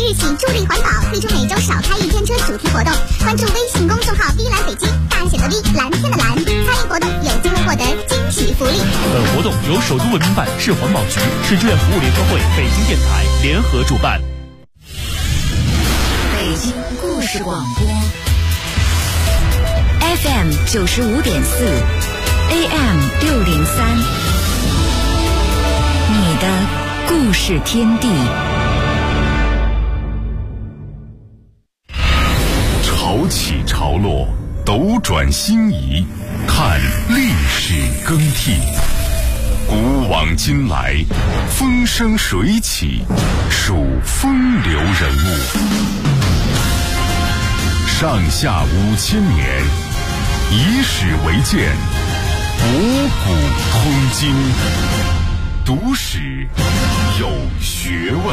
日起助力环保，推出每周少开一天车主题活动。关注微信公众号“碧蓝北京”，大写的 V， 蓝天的蓝，参与活动有机会获得惊喜福利。 本活动由首都文明办、市环保局、市志愿服务联合会、北京电台联合主办。 北京故事广播 FM 95.4 AM 603，你的故事天地。 潮起潮落，斗转星移，看历史更替。古往今来，风生水起，数风流人物。上下5000年，以史为鉴，博古通今，读史有学问。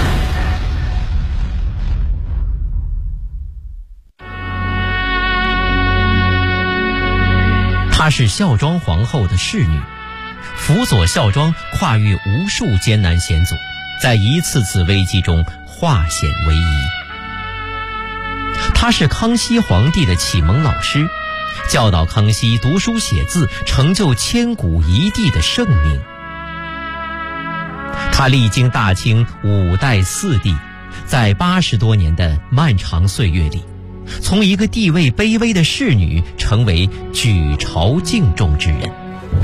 她是孝庄皇后的侍女，辅佐孝庄跨越无数艰难险阻，在一次次危机中化险为夷。她是康熙皇帝的启蒙老师，教导康熙读书写字，成就千古一帝的盛名。她历经大清5代4帝，在80多年的漫长岁月里，从一个地位卑微的侍女成为举朝敬重之人。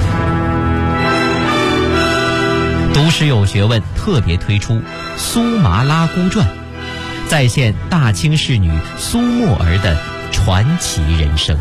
读史有学问特别推出《苏麻拉姑传》，再现大清侍女苏沫儿的传奇人生。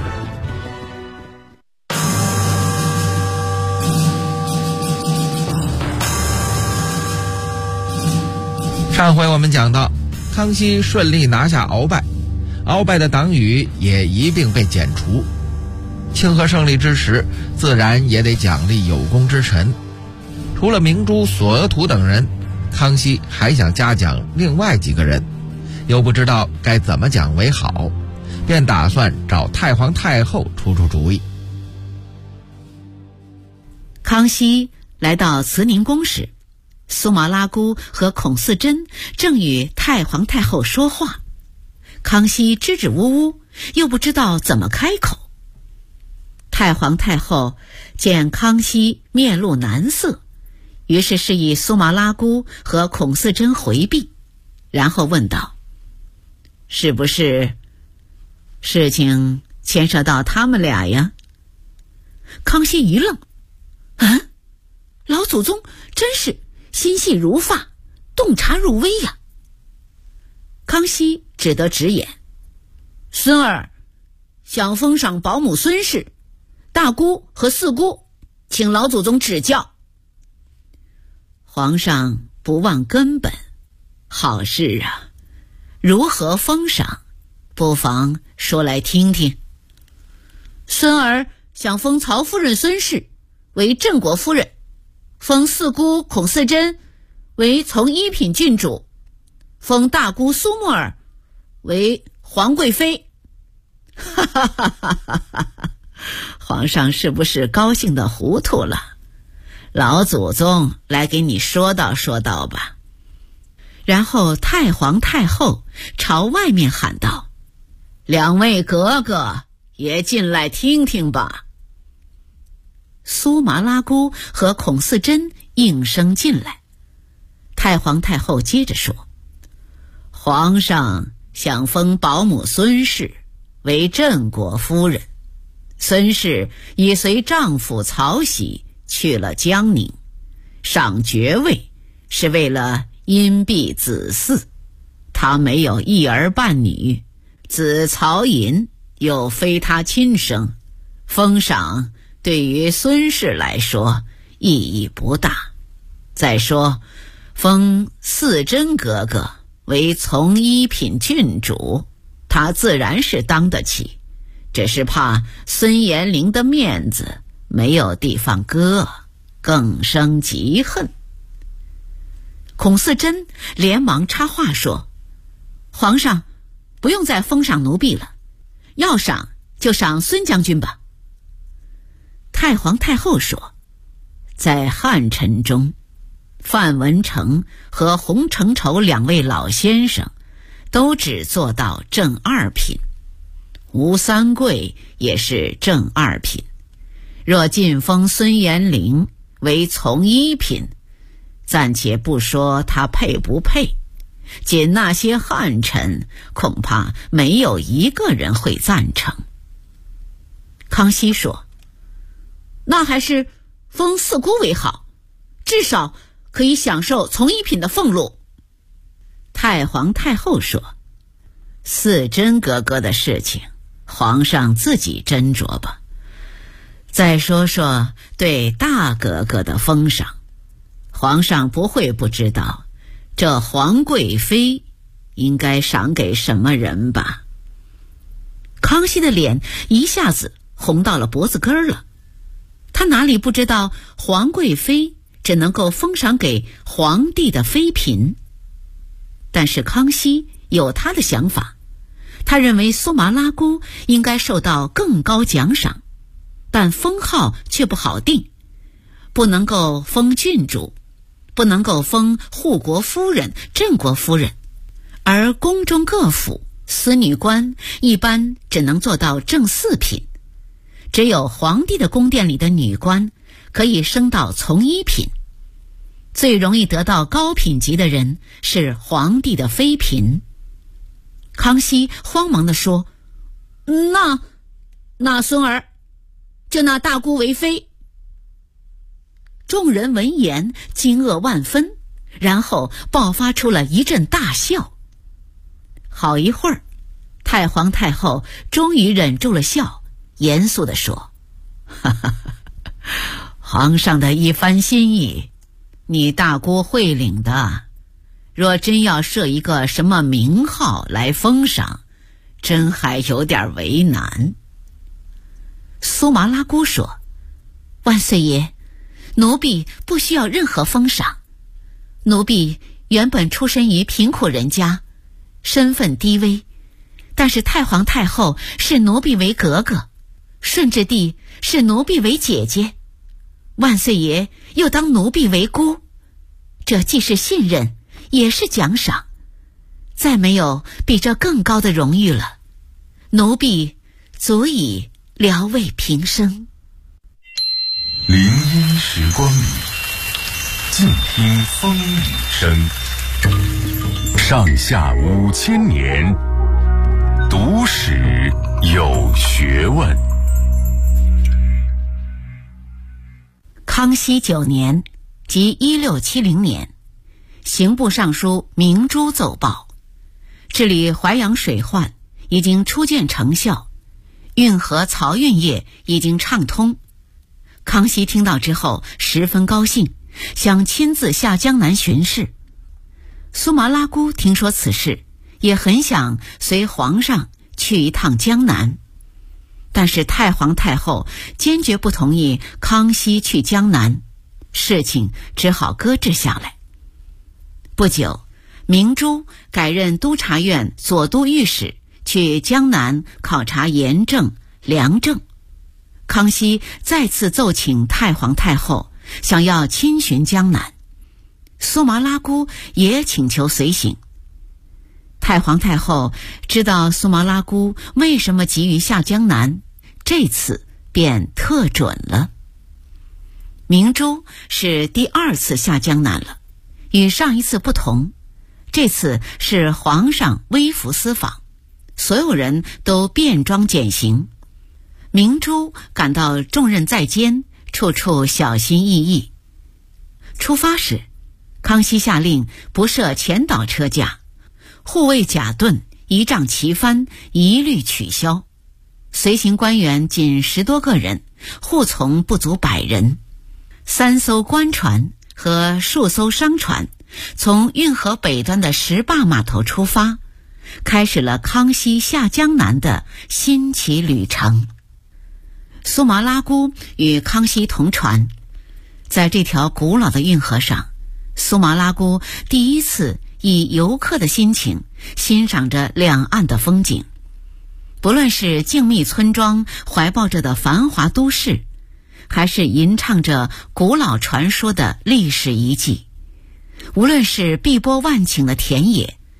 上回我们讲到，康熙顺利拿下鳌拜，鳌拜的党羽也一并被剪除。庆贺胜利之时，自然也得奖励有功之臣。除了明珠、索额图等人，康熙还想嘉奖另外几个人，又不知道该怎么讲为好，便打算找太皇太后出出主意。 康熙来到慈宁宫时，苏麻拉姑和孔四珍正与太皇太后说话，康熙支支吾吾，又不知道怎么开口。太皇太后见康熙面露难色，于是示意苏麻拉姑和孔四珍回避，然后问道：是不是事情牵涉到他们俩呀？康熙一愣，老祖宗真是心细如发，洞察入微呀。康熙只得直言：孙儿想封赏保姆孙氏，大姑和四姑，请老祖宗指教。皇上不忘根本，好事啊，如何封赏，不妨说来听听。孙儿想封曹夫人孙氏为镇国夫人，封四姑孔四珍为从一品郡主，封大姑苏沫儿为皇贵妃。皇上是不是高兴得糊涂了？老祖宗来给你说道说道吧。然后太皇太后朝外面喊道：两位格格也进来听听吧。苏麻拉姑和孔四珍应声进来。太皇太后接着说：皇上想封保姆孙氏为镇国夫人，孙氏已随丈夫曹玺去了江宁，赏爵位是为了荫庇子嗣，她没有一儿半女，子曹寅又非她亲生，封赏对于孙氏来说意义不大。再说封四珍格格为从一品郡主，她自然是当得起，只是怕孙延龄的面子没有地方搁，更生嫉恨。孔四珍连忙插话说：皇上不用再封赏奴婢了，要赏就赏孙将军吧。太皇太后说：在汉臣中，范文成和洪承畴两位老先生都只做到正二品，吴三桂也是正二品。若晋封孙延龄为从一品，暂且不说他配不配，仅那些汉臣恐怕没有一个人会赞成。康熙说，那还是封四姑为好，至少可以享受从一品的俸禄。太皇太后说，四珍格格的事情皇上自己斟酌吧，再说说对大格格的封赏，皇上不会不知道这皇贵妃应该赏给什么人吧。康熙的脸一下子红到了脖子根了，他哪里不知道皇贵妃只能够封赏给皇帝的妃嫔，但是康熙有他的想法，他认为苏麻拉姑应该受到更高奖赏，但封号却不好定，不能够封郡主，不能够封护国夫人、镇国夫人，而宫中各府司女官一般只能做到正四品，只有皇帝的宫殿里的女官可以升到从一品，最容易得到高品级的人是皇帝的妃嫔。康熙慌忙地说，那孙儿就纳大姑为妃。众人闻言惊愕万分，然后爆发出了一阵大笑。好一会儿，太皇太后终于忍住了笑，严肃地说，哈哈，皇上的一番心意你大姑会领的，若真要设一个什么名号来封赏，真还有点为难。苏麻拉姑说，万岁爷，奴婢不需要任何封赏，奴婢原本出身于贫苦人家，身份低微，但是太皇太后视奴婢为格格，顺治帝视奴婢为姐姐，万岁爷又当奴婢为姑，这既是信任，也是奖赏，再没有比这更高的荣誉了，奴婢足以聊慰平生。 林荫时光里，静听风雨声。上下5000年，读史有学问。 康熙9年，即1670年，刑部尚书明珠奏报，治理淮阳水患已经初见成效，运河漕运业已经畅通。康熙听到之后十分高兴，想亲自下江南巡视。苏麻拉姑听说此事，也很想随皇上去一趟江南，但是太皇太后坚决不同意康熙去江南，事情只好搁置下来。不久，明珠改任督察院左都御史，去江南考察盐政、粮政。康熙再次奏请太皇太后，想要亲巡江南，苏麻拉姑也请求随行。太皇太后知道苏麻拉姑为什么急于下江南，这次便特准了。明珠是第2次下江南了，与上一次不同，这次是皇上微服私访，所有人都便装简行。明珠感到重任在肩，处处小心翼翼。出发时，康熙下令不设前导车驾，护卫甲盾、仪仗旗幡一律取消，随行官员仅10多个人，护从不足100人。3艘官船和数艘商船从运河北端的石坝码头出发，开始了康熙下江南的新奇旅程。苏麻拉姑与康熙同船，在这条古老的运河上，苏麻拉姑第一次以游客的心情欣赏着两岸的风景。不论是静谧村庄怀抱着的繁华都市，还是吟唱着古老传说的历史遗迹，无论是碧波万顷的田野，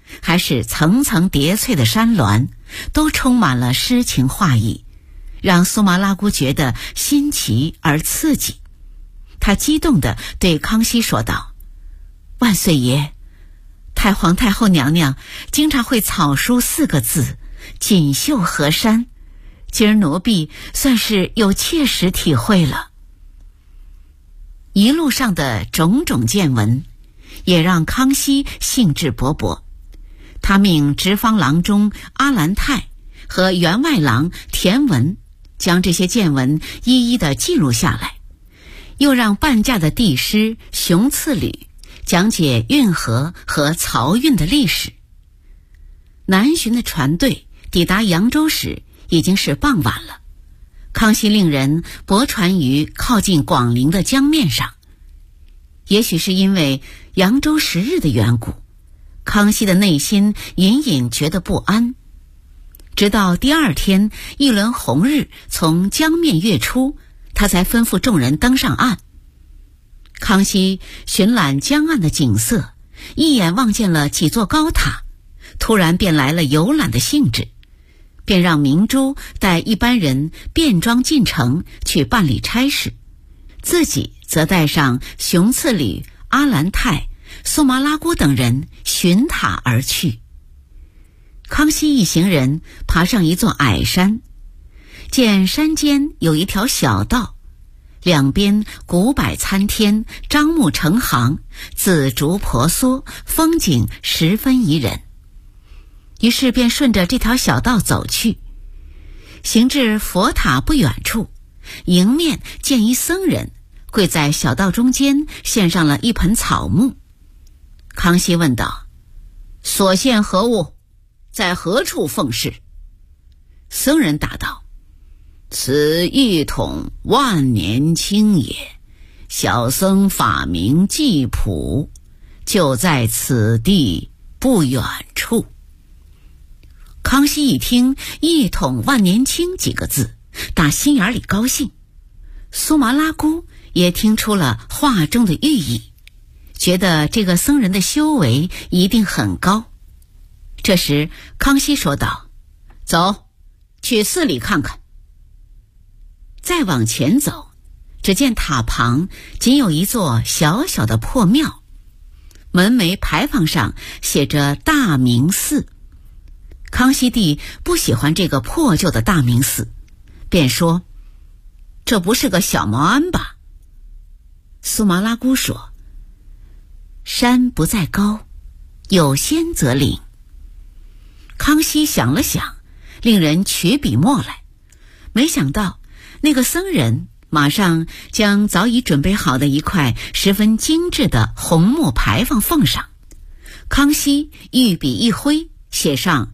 还是层层叠翠的山峦，都充满了诗情画意，让苏麻拉姑觉得新奇而刺激。她激动地对康熙说道：“万岁爷，太皇太后娘娘经常会草书4个字，锦绣河山，今儿奴婢算是有切实体会了。”一路上的种种见闻也让康熙兴致勃勃，他命直方郎中阿兰泰和员外郎田文将这些见闻一一的记录下来，又让伴驾的帝师熊次履讲解运河和漕运的历史。南巡的船队抵达扬州时已经是傍晚了，康熙令人泊船于靠近广陵的江面上。也许是因为扬州10日的缘故，康熙的内心隐隐觉得不安。直到第2天一轮红日从江面跃出，他才吩咐众人登上岸。康熙巡览江岸的景色，一眼望见了几座高塔，突然便来了游览的兴致，便让明珠带一班人便装进城去办理差事，自己则带上熊次履、阿兰泰、苏麻拉姑等人巡塔而去。康熙一行人爬上一座矮山，见山间有一条小道，两边古柏参天，樟木成行，紫竹婆娑，风景十分宜人。于是便顺着这条小道走去，行至佛塔不远处，迎面见一僧人跪在小道中间，献上了一盆草木。康熙问道：“所献何物？在何处奉事？”僧人答道：“此一桶万年青也，小僧法名季普，就在此地不远处。”康熙一听一桶万年青几个字，打心眼里高兴。苏麻拉姑也听出了话中的寓意，觉得这个僧人的修为一定很高。这时康熙说道：“走，去寺里看看。”再往前走，只见塔旁仅有一座小小的破庙，门楣牌坊上写着大明寺。康熙帝不喜欢这个破旧的大明寺，便说：“这不是个小茅庵吧？”苏麻拉姑说：“山不在高，有仙则灵。”康熙想了想，令人取笔墨来，没想到那个僧人马上将早已准备好的一块十分精致的红木牌坊奉上。康熙御笔一挥，写上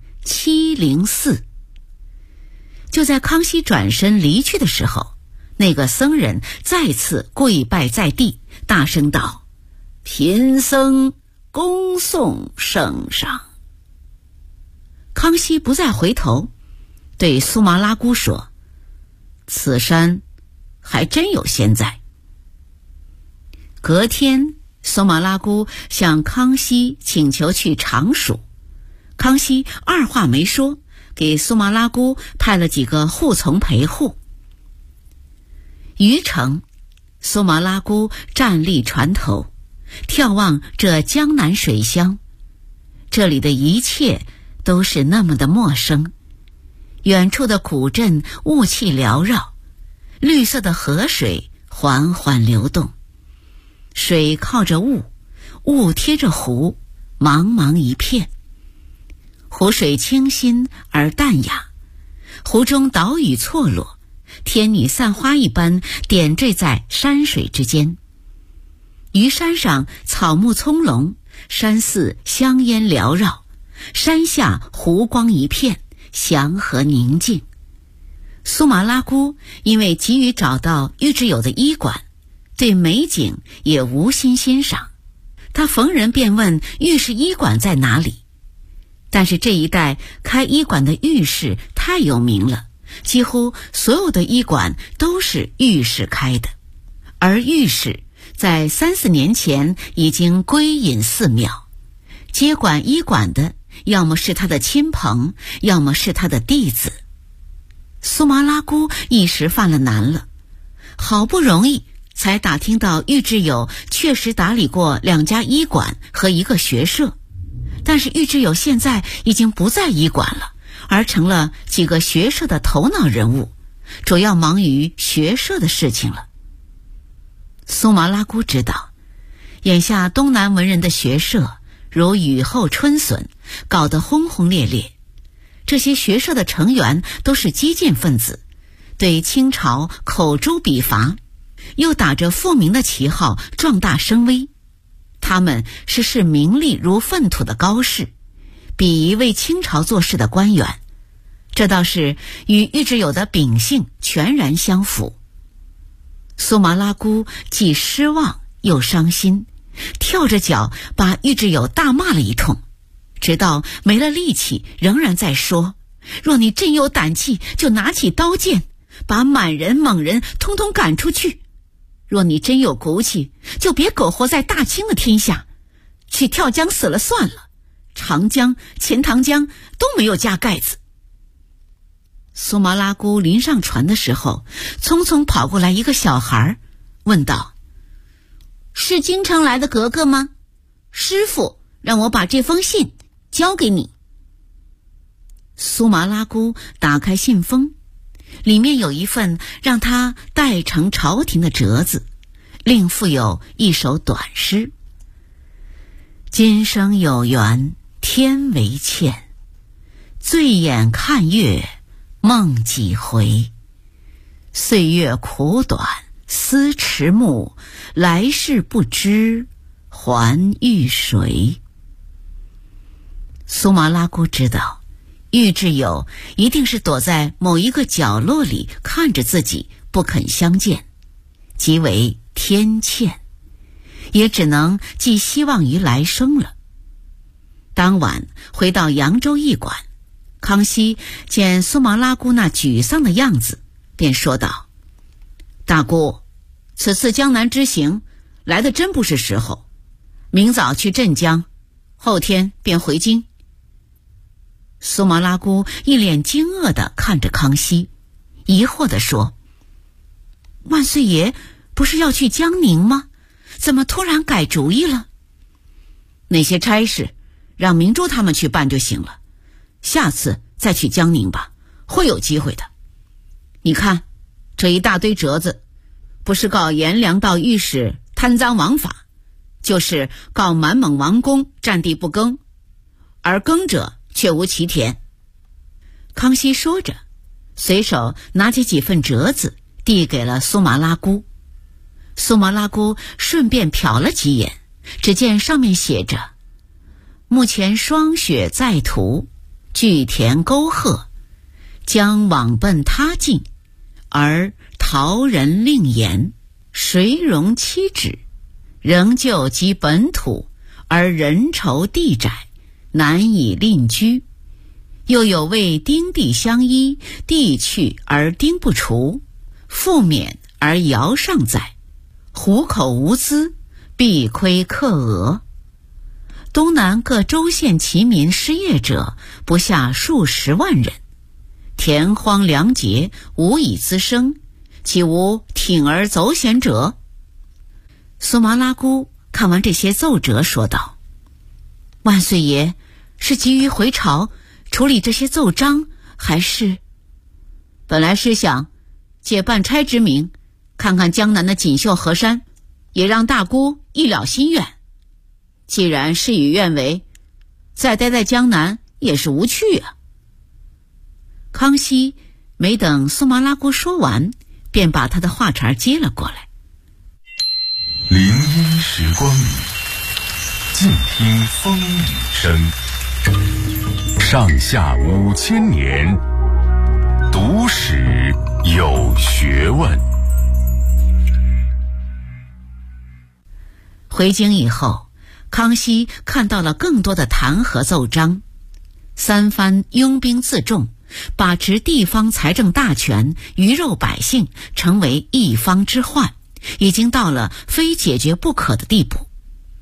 704。就在康熙转身离去的时候，那个僧人再次跪拜在地，大声道：“贫僧恭送圣上。”康熙不再回头，对苏麻拉姑说：“此山还真有仙在。”隔天，苏麻拉姑向康熙请求去常熟，康熙二话没说，给苏麻拉姑派了几个护从陪护。余城，苏麻拉姑站立船头，眺望这江南水乡，这里的一切都是那么的陌生。远处的古镇雾气缭绕，绿色的河水缓缓流动，水靠着雾，雾贴着湖，茫茫一片。湖水清新而淡雅，湖中岛屿错落，天女散花一般点缀在山水之间。于山上草木葱茏，山寺香烟缭绕，山下湖光一片，祥和宁静。苏麻拉姑因为急于找到玉之友的医馆，对美景也无心欣赏。她逢人便问御史医馆在哪里，但是这一带开医馆的御史太有名了，几乎所有的医馆都是御史开的，而御史在3-4年前已经归隐寺庙，接管医馆的要么是他的亲朋，要么是他的弟子。苏麻拉姑一时犯了难了，好不容易才打听到玉智友确实打理过2家医馆和1个学社，但是玉智友现在已经不在医馆了，而成了几个学社的头脑人物，主要忙于学社的事情了。苏麻拉姑知道，眼下东南文人的学社如雨后春笋，搞得轰轰烈烈。这些学社的成员都是激进分子，对清朝口诛笔伐，又打着复明的旗号壮大声威。他们是视名利如粪土的高士，比一为清朝做事的官员，这倒是与玉智友的秉性全然相符。苏麻拉姑既失望又伤心，跳着脚把玉智友大骂了一通，直到没了力气仍然在说，若你真有胆气，就拿起刀剑把满人蒙人通通赶出去，若你真有骨气，就别苟活在大清的天下，去跳江死了算了，长江、钱塘江都没有加盖子。苏麻拉姑临上船的时候，匆匆跑过来一个小孩，问道：是京城来的格格吗？师父让我把这封信交给你。苏麻拉姑打开信封，里面有一份让他带呈朝廷的折子，另附有一首短诗：今生有缘天为欠，醉眼看月梦几回，岁月苦短思迟暮，来世不知还遇谁。苏麻拉姑知道玉智友一定是躲在某一个角落里看着自己不肯相见，即为天堑，也只能寄希望于来生了。当晚回到扬州驿馆，康熙见苏麻拉姑那沮丧的样子，便说道：大姑，此次江南之行来的真不是时候，明早去镇江，后天便回京。苏麻拉姑一脸惊愕地看着康熙，疑惑地说：万岁爷不是要去江宁吗？怎么突然改主意了？那些差事让明珠他们去办就行了，下次再去江宁吧，会有机会的。你看这一大堆折子，不是告颜良道御史贪赃枉法，就是告满蒙王公占地不耕，而耕者却无其田。康熙说着，随手拿起几份折子递给了苏麻拉姑。苏麻拉姑顺便瞟了几眼，只见上面写着：目前霜雪在途，巨田沟壑，将往奔他境，而陶人令言，谁容妻止，仍旧及本土，而人稠地窄，难以另居。又有为丁地相依，地去而丁不除，复免而尧尚在，虎口无资，必亏克额。东南各州县其民失业者不下数十万人，田荒粮竭，无以滋生，岂无铤而走险者？苏麻拉姑看完这些奏折，说道：万岁爷是急于回朝处理这些奏章，还是……本来是想借办差之名，看看江南的锦绣河山，也让大姑一了心愿。既然事与愿违，再待在江南也是无趣啊。康熙没等苏麻拉姑说完，便把他的话茬接了过来。 林荫时光里，静听风雨声。上下5000年，读史有学问。 回京以后，康熙看到了更多的弹劾奏章，三藩拥兵自重，把持地方财政大权，鱼肉百姓，成为一方之患，已经到了非解决不可的地步。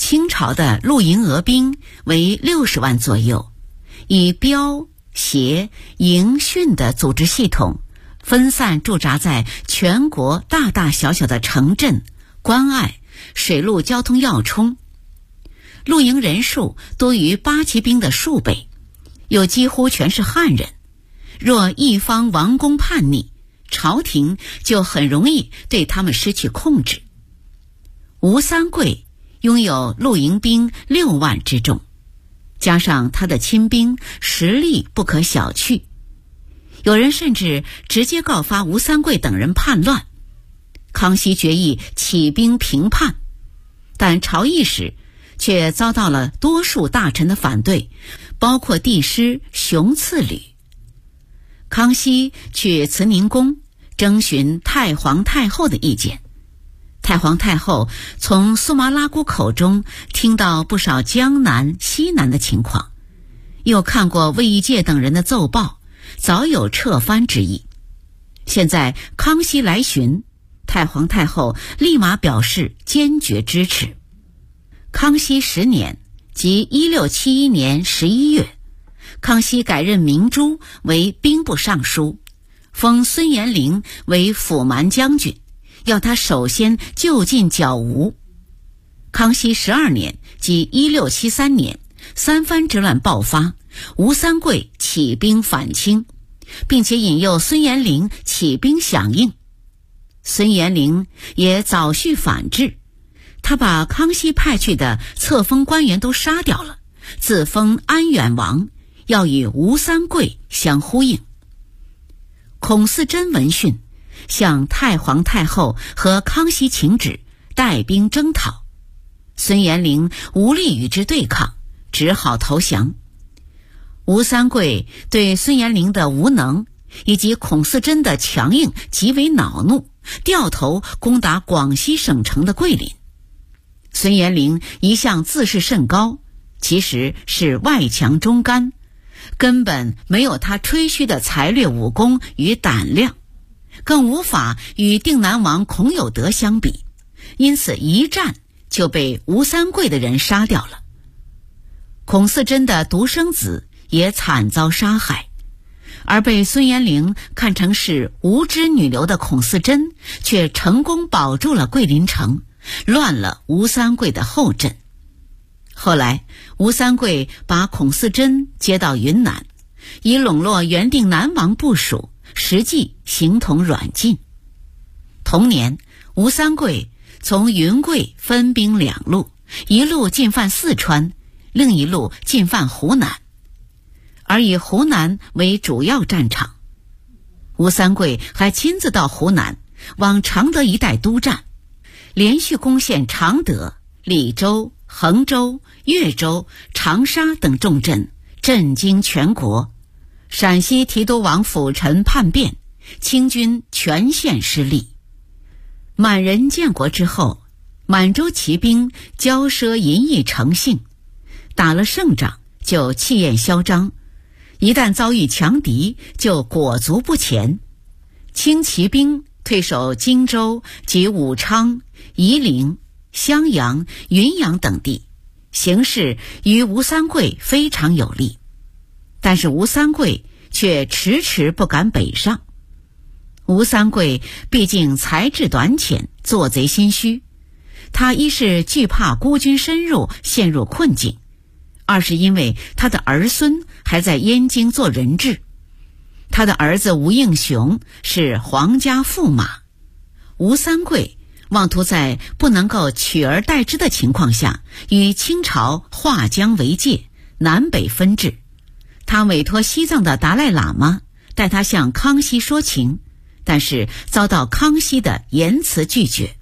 清朝的陆营俄兵为60万左右，以标、协、营、训的组织系统分散驻扎在全国大大小小的城镇、关隘、水陆交通要冲，陆营人数多于八旗兵的数倍，又几乎全是汉人。若一方王公叛逆，朝廷就很容易对他们失去控制。吴三桂拥有陆营兵6万之众，加上他的亲兵，实力不可小觑。有人甚至直接告发吴三桂等人叛乱。康熙决议起兵平叛，但朝议时却遭到了多数大臣的反对，包括帝师熊赐履。康熙去慈宁宫征询太皇太后的意见，太皇太后从苏麻拉姑口中听到不少江南、西南的情况，又看过魏义介等人的奏报，早有撤藩之意。现在康熙来询，太皇太后立马表示坚决支持。康熙10年，即1671年11月，康熙改任明珠为兵部尚书，封孙延龄为辅蛮将军，要他首先就近剿吴。康熙12年，即1673年，三藩之乱爆发，吴三桂起兵反清，并且引诱孙延龄起兵响应。孙延龄也早绪反制，他把康熙派去的册封官员都杀掉了，自封安远王，要与吴三桂相呼应。孔嗣珍闻讯，向太皇太后和康熙请旨，带兵征讨。孙延龄无力与之对抗，只好投降。吴三桂对孙延龄的无能以及孔嗣珍的强硬极为恼怒，掉头攻打广西省城的桂林。孙延龄一向自视甚高，其实是外强中干，根本没有他吹嘘的才略武功与胆量，更无法与定南王孔有德相比，因此一战就被吴三桂的人杀掉了。孔嗣珍的独生子也惨遭杀害，而被孙延龄看成是无知女流的孔嗣珍却成功保住了桂林城，乱了吴三桂的后阵。后来吴三桂把孔嗣珍接到云南，以笼络原定南王部署，实际形同软禁。同年，吴三桂从云贵分兵2路，一路进犯四川，另一路进犯湖南，而以湖南为主要战场。吴三桂还亲自到湖南，往常德一带督战，连续攻陷常德、利州、衡州、岳州、长沙等重镇，震惊全国。陕西提督王辅臣叛变，清军全线失利。满人建国之后，满洲骑兵骄奢淫逸成性，打了胜仗就气焰嚣张，一旦遭遇强敌就裹足不前。清骑兵退守荆州及武昌、夷陵、襄阳、云阳等地，形势于吴三桂非常有利，但是吴三桂却迟迟不敢北上。吴三桂毕竟才智短浅，做贼心虚，他一是惧怕孤军深入陷入困境，二是因为他的儿孙还在燕京做人质。他的儿子吴应熊是皇家驸马，吴三桂妄图在不能够取而代之的情况下，与清朝划江为界，南北分治。他委托西藏的达赖喇嘛带他向康熙说情，但是遭到康熙的严词拒绝。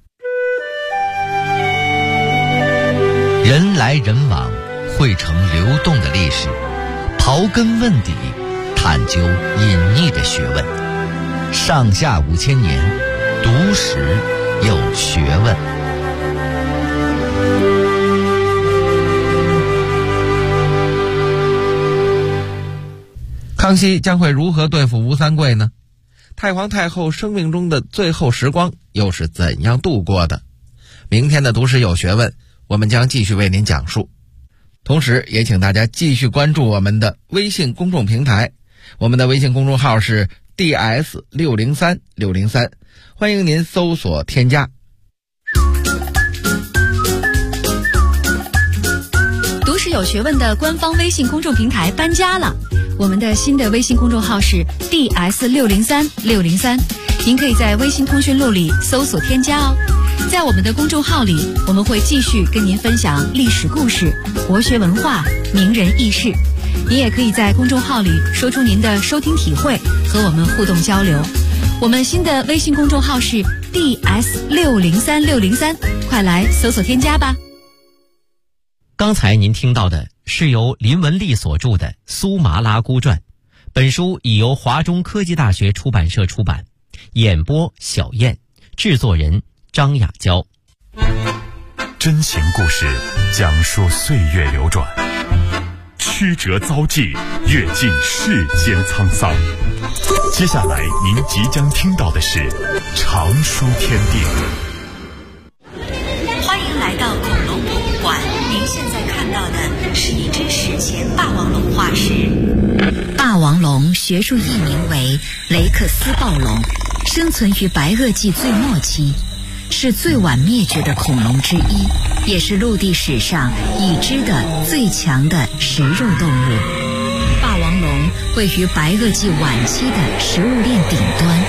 人来人往，汇成流动的历史，刨根问底，探究隐匿的学问。上下5000年，读史有学问。 康熙将会如何对付吴三桂呢？太皇太后生命中的最后时光又是怎样度过的？明天的读史有学问， 我们将继续为您讲述。同时也请大家继续关注我们的微信公众平台，我们的微信公众号是 DS603603，欢迎您搜索添加。 读史有学问的官方微信公众平台搬家了，我们的新的微信公众号是 DS603603，您可以在微信通讯录里搜索添加哦。在我们的公众号里，我们会继续跟您分享历史故事、国学文化、名人轶事。您也可以在公众号里说出您的收听体会，和我们互动交流。我们新的微信公众号是 DS603603，快来搜索添加吧。 刚才您听到的是由林文丽所著的《苏麻拉姑传》，本书已由华中科技大学出版社出版，演播小燕，制作人张雅娇。 真情故事讲述岁月流转，曲折遭际，阅尽世间沧桑。接下来您即将听到的是常书天地。 欢迎来到恐龙博物馆，您现在看到的是一只史前霸王龙化石。霸王龙学术译名为雷克斯暴龙，生存于白垩纪最末期，是最晚灭绝的恐龙之一，也是陆地史上已知的最强的食肉动物。霸王龙位于白垩纪晚期的食物链顶端。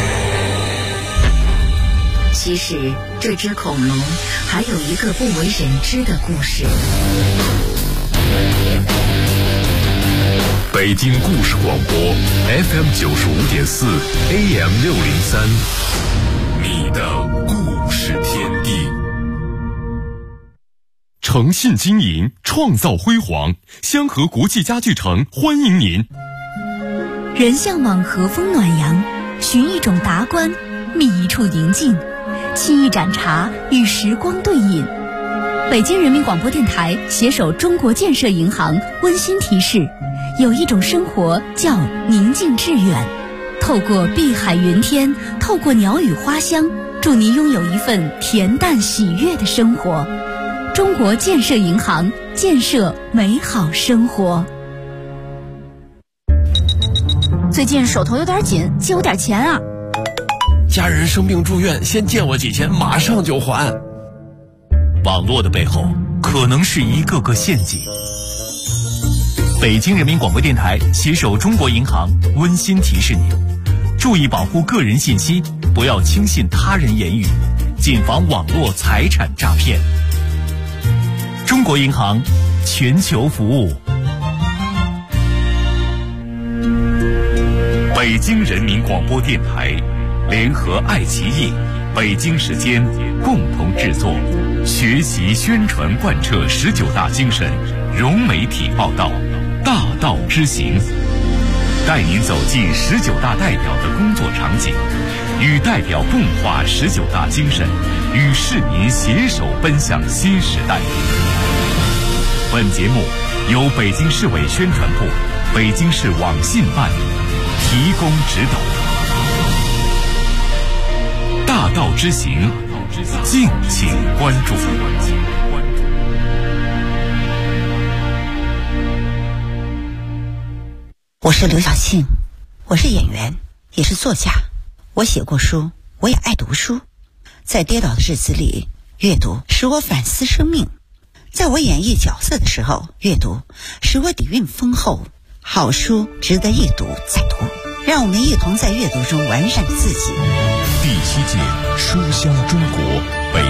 其实这只恐龙还有一个不为人知的故事。 北京故事广播 FM95.4 AM603，你的故事天地。 诚信经营，创造辉煌，香河国际家具城欢迎您。 人向往和风暖阳，寻一种达观，觅一处宁静，沏一盏茶，与时光对饮。北京人民广播电台携手中国建设银行温馨提示，有一种生活叫宁静致远。透过碧海云天，透过鸟语花香，祝您拥有一份恬淡喜悦的生活。中国建设银行，建设美好生活。最近手头有点紧，借我点钱啊。 家人生病住院，先借我几千，马上就还。 网络的背后可能是一个个陷阱。北京人民广播电台携手中国银行温馨提示您，注意保护个人信息，不要轻信他人言语，谨防网络财产诈骗。中国银行，全球服务。北京人民广播电台联合爱奇艺、北京时间共同制作，学习宣传贯彻19大精神，融媒体报道，大道之行，带您走进19大代表的工作场景，与代表共话19大精神，与市民携手奔向新时代。本节目由北京市委宣传部、北京市网信办提供指导。大道之行，敬请关注。 我是刘晓庆，我是演员，也是作家。我写过书，我也爱读书。在跌倒的日子里，阅读使我反思生命；在我演绎角色的时候，阅读使我底蕴丰厚。好书值得一读再读，让我们一同在阅读中完善自己。 第7届书香中国北